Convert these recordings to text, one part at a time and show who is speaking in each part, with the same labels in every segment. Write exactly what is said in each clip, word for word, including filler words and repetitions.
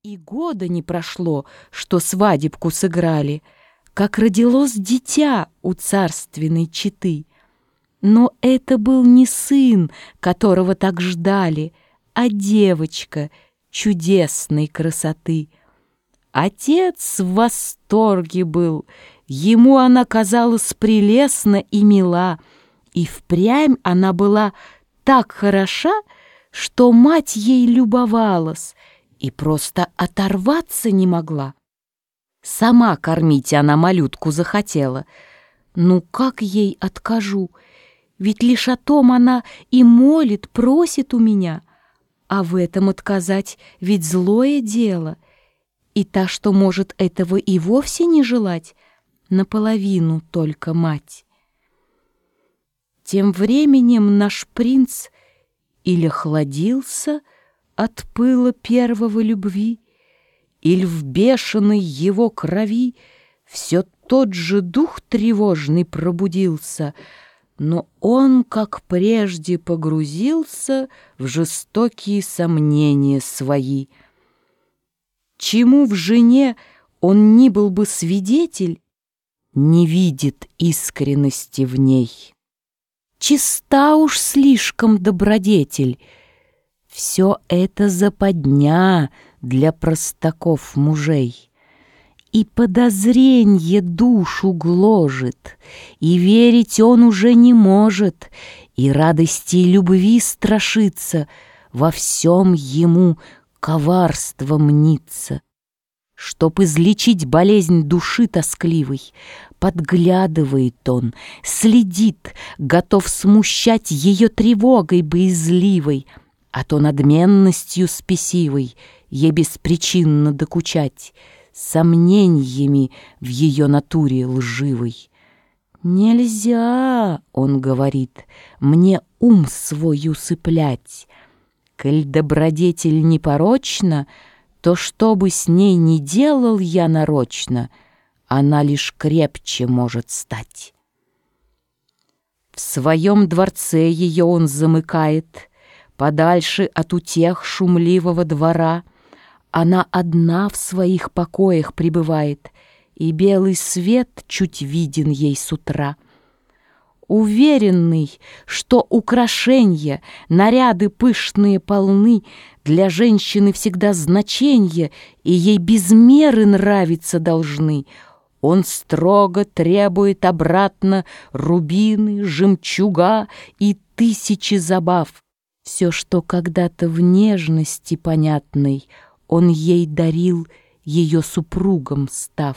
Speaker 1: И года не прошло, что свадебку сыграли, как родилось дитя у царственной четы. Но это был не сын, которого так ждали, а девочка чудесной красоты. Отец в восторге был, ему она казалась прелестна и мила, и впрямь она была так хороша, что мать ей любовалась и просто оторваться не могла. Сама кормить она малютку захотела. Ну как ей откажу? Ведь лишь о том она и молит, просит у меня. А в этом отказать ведь злое дело. И та, что может этого и вовсе не желать, наполовину только мать. Тем временем наш принц или хладился от пыла первого любви, или в бешеной его крови все тот же дух тревожный пробудился, но он, как прежде, погрузился в жестокие сомнения свои. Чему в жене он ни был бы свидетель, не видит искренности в ней. Чиста уж слишком добродетель. Все это западня для простаков мужей. И подозренье душу гложет, и верить он уже не может, и радости и любви страшится, во всем ему коварство мнится. Чтоб излечить болезнь души тоскливой, подглядывает он, следит, готов смущать ее тревогой боязливой, а то надменностью спесивой ей беспричинно докучать, сомнениями в ее натуре лживой. «Нельзя, — он говорит, — мне ум свой усыплять. Коль добродетель непорочна, то, что бы с ней ни делал я нарочно, она лишь крепче может стать». В своем дворце ее он замыкает, подальше от утех шумливого двора. Она одна в своих покоях пребывает, и белый свет чуть виден ей с утра. Уверенный, что украшенья, наряды пышные полны, для женщины всегда значенье, и ей без меры нравиться должны, он строго требует обратно рубины, жемчуга и тысячи забав. Все, что когда-то в нежности понятной он ей дарил, ее супругом став.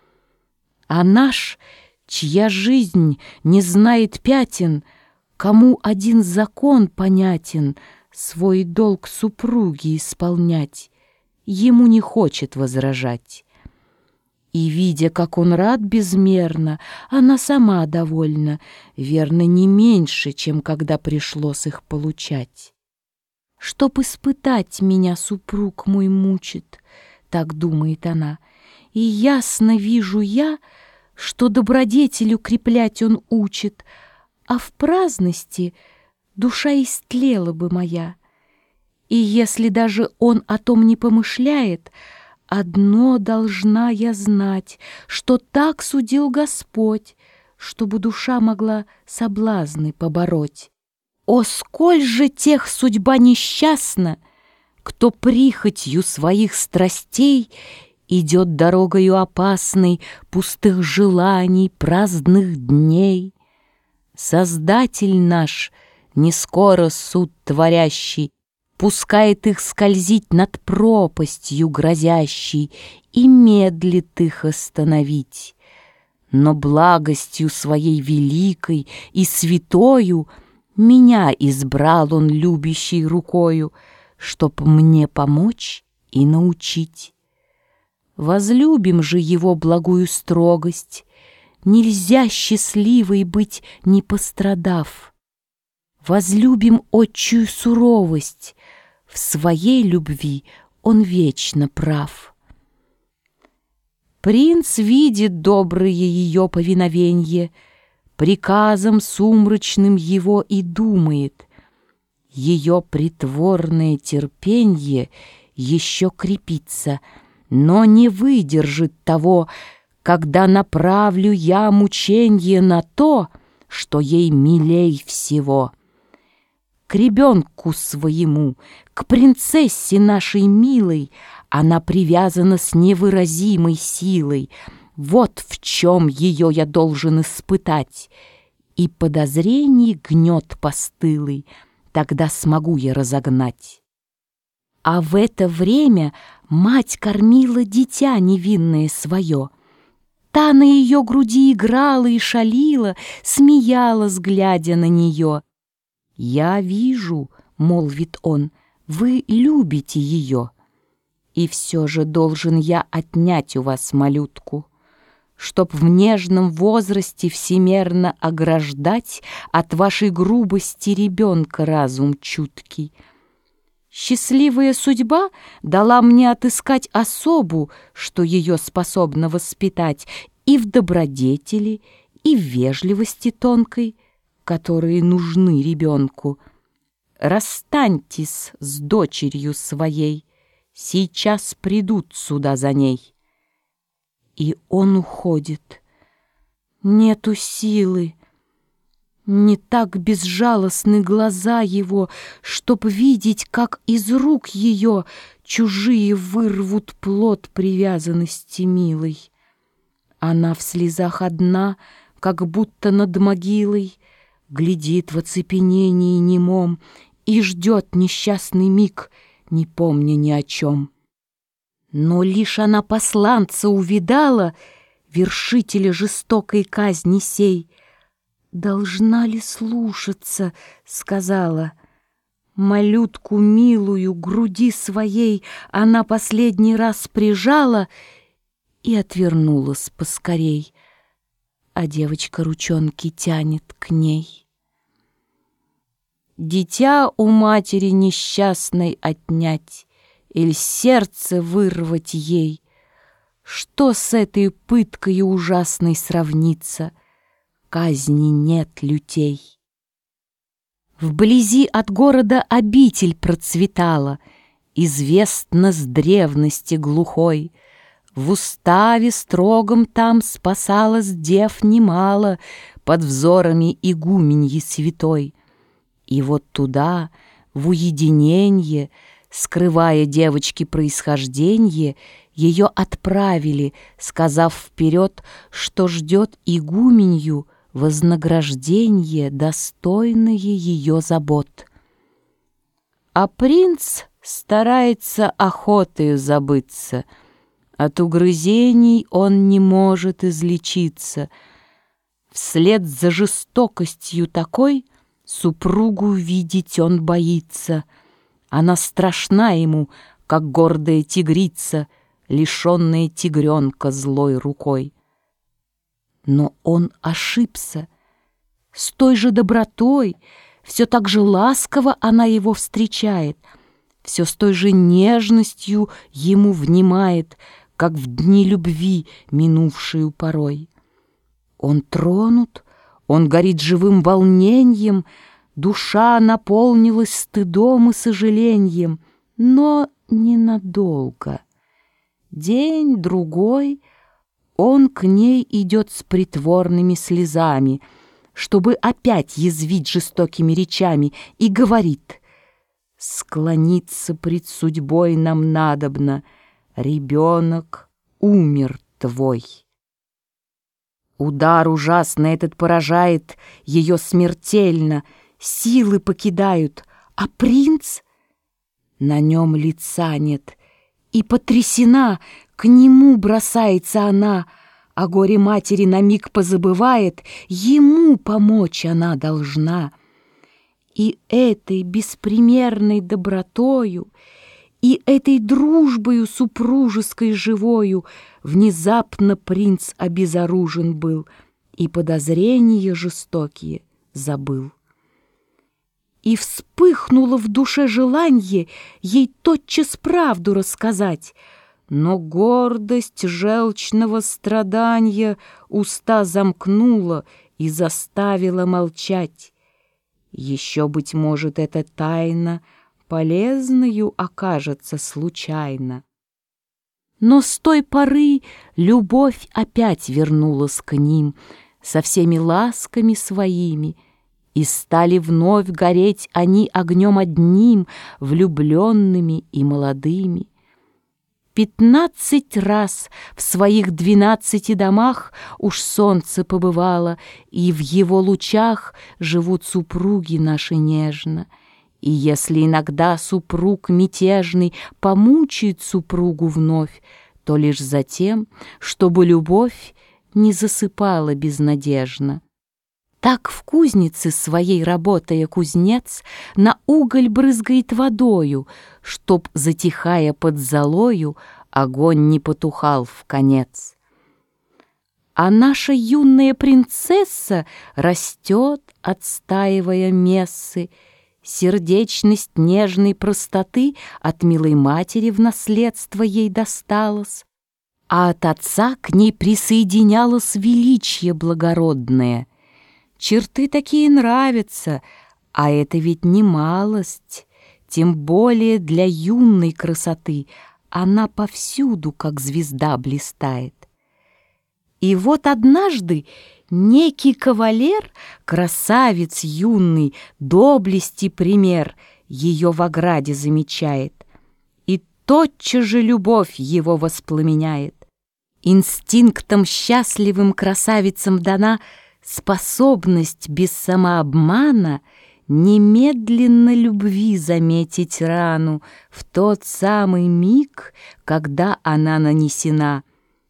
Speaker 1: А наш, чья жизнь не знает пятен, кому один закон понятен, свой долг супруги исполнять, ему не хочет возражать. И, видя, как он рад безмерно, она сама довольна, верно, не меньше, чем когда пришлось их получать. «Чтоб испытать меня, супруг мой мучит», — так думает она, «и ясно вижу я, что добродетель укреплять он учит, а в праздности душа истлела бы моя. И если даже он о том не помышляет, одно должна я знать, что так судил Господь, чтобы душа могла соблазны побороть. О, сколь же тех судьба несчастна, кто прихотью своих страстей идет дорогою опасной пустых желаний, праздных дней. Создатель наш, не скоро суд творящий, пускает их скользить над пропастью грозящей и медлит их остановить. Но благостью своей великой и святою меня избрал он любящей рукою, чтоб мне помочь и научить. Возлюбим же его благую строгость, нельзя счастливой быть, не пострадав. Возлюбим отчую суровость, в своей любви он вечно прав. Принц видит доброе ее повиновенье, приказом сумрачным его и думает. Ее притворное терпенье еще крепится, но не выдержит того, когда направлю я мученье на то, что ей милей всего. К ребенку своему, к принцессе нашей милой, она привязана с невыразимой силой. Вот в чем ее я должен испытать. И подозрений гнет постылый тогда смогу я разогнать. А в это время мать кормила дитя невинное свое. Та на ее груди играла и шалила, смеялась, глядя на нее. «Я вижу, — молвит он, — вы любите ее. И все же должен я отнять у вас малютку, чтоб в нежном возрасте всемерно ограждать от вашей грубости ребенка разум чуткий. Счастливая судьба дала мне отыскать особу, что ее способна воспитать и в добродетели, и в вежливости тонкой, которые нужны ребенку. Расстаньтесь с дочерью своей, сейчас придут сюда за ней». И он уходит. Нету силы. Не так безжалостны глаза его, чтоб видеть, как из рук ее чужие вырвут плод привязанности милой. Она в слезах одна, как будто над могилой, глядит в оцепенении немом и ждет несчастный миг, не помня ни о чем. Но лишь она посланца увидала, вершителя жестокой казни сей. «Должна ли слушаться, — сказала, — малютку милую груди своей она последний раз прижала и отвернулась поскорей, а девочка ручонки тянет к ней. Дитя у матери несчастной отнять или сердце вырвать ей, что с этой пыткой ужасной сравнится? Казни нет лютей. Вблизи от города обитель процветала, известна с древности глухой. В уставе строгом там спасалась дев немало под взорами игуменьи святой. И вот туда, в уединенье, скрывая девочки происхожденье, ее отправили, сказав вперед, что ждет игуменью вознагражденье, достойное ее забот. А принц старается охотою забыться, от угрызений он не может излечиться. Вслед за жестокостью такой супругу видеть он боится. Она страшна ему, как гордая тигрица, лишенная тигренка злой рукой. Но он ошибся. С той же добротой, все так же ласково она его встречает, все с той же нежностью ему внимает, как в дни любви, минувшую порой. Он тронут, он горит живым волнением, душа наполнилась стыдом и сожалением, но ненадолго. День-другой он к ней идет с притворными слезами, чтобы опять язвить жестокими речами, и говорит: «Склониться пред судьбой нам надобно, ребенок умер твой». Удар ужасный этот поражает ее смертельно, силы покидают, а принц, на нем лица нет, и потрясена, к нему бросается она, о горе матери на миг позабывает, ему помочь она должна. И этой беспримерной добротою, и этой дружбою супружеской живою внезапно принц обезоружен был и подозрения жестокие забыл. И вспыхнуло в душе желанье ей тотчас правду рассказать, но гордость желчного страданья уста замкнула и заставила молчать. Еще, быть может, эта тайна полезною окажется случайно. Но с той поры любовь опять вернулась к ним со всеми ласками своими, и стали вновь гореть они огнем одним, влюбленными и молодыми. Пятнадцать раз в своих двенадцати домах уж солнце побывало, и в его лучах живут супруги наши нежно. И если иногда супруг мятежный помучает супругу вновь, то лишь за тем, чтобы любовь не засыпала безнадежно. Так в кузнице своей, работая кузнец, на уголь брызгает водою, чтоб, затихая под золою, огонь не потухал вконец. А наша юная принцесса растет, отстаивая мессы, сердечность нежной простоты от милой матери в наследство ей досталось, а от отца к ней присоединялось величие благородное. Черты такие нравятся, а это ведь не малость, тем более для юной красоты она повсюду, как звезда, блистает. И вот однажды некий кавалер, красавец юный, доблести пример, ее в ограде замечает, и тотчас же любовь его воспламеняет. Инстинктом счастливым красавицам дана способность без самообмана немедленно любви заметить рану в тот самый миг, когда она нанесена.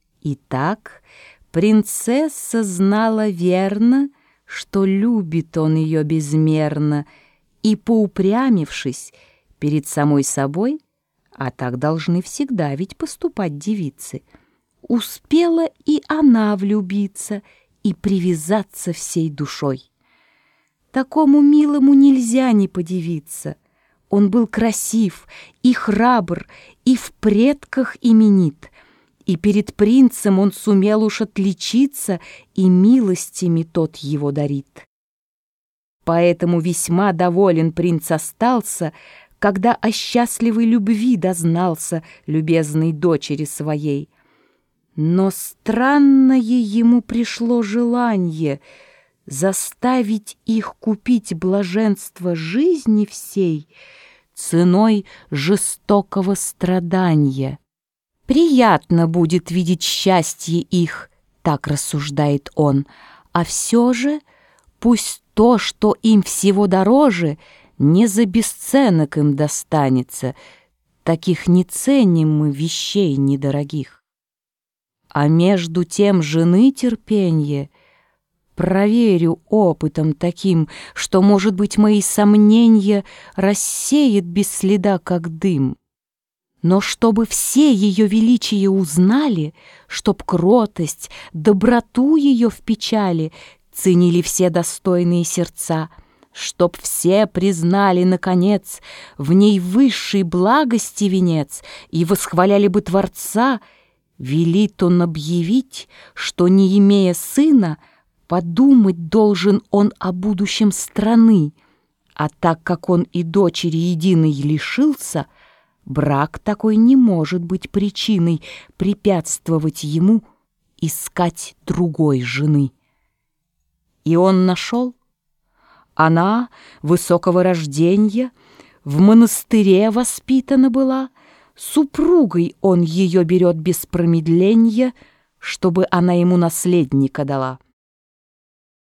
Speaker 1: Итак, принцесса знала верно, что любит он ее безмерно, и, поупрямившись перед самой собой, а так должны всегда ведь поступать девицы, успела и она влюбиться и привязаться всей душой. Такому милому нельзя не подивиться. Он был красив и храбр, и в предках именит, и перед принцем он сумел уж отличиться, и милостями тот его дарит. Поэтому весьма доволен принц остался, когда о счастливой любви дознался любезной дочери своей. Но странное ему пришло желание заставить их купить блаженство жизни всей ценой жестокого страдания. Приятно будет видеть счастье их, так рассуждает он, а все же пусть то, что им всего дороже, не за бесценок им достанется, таких не ценим мы вещей недорогих. А между тем жены терпенье проверю опытом таким, что, может быть, мои сомнения рассеет без следа, как дым. Но чтобы все ее величие узнали, чтоб кротость, доброту ее в печали ценили все достойные сердца, чтоб все признали, наконец, в ней высшей благости венец и восхваляли бы Творца, велит он объявить, что, не имея сына, подумать должен он о будущем страны, а так как он и дочери единой лишился, брак такой не может быть причиной препятствовать ему искать другой жены. И он нашел. Она, высокого рождения, в монастыре воспитана была, супругой он ее берет без промедления, чтобы она ему наследника дала.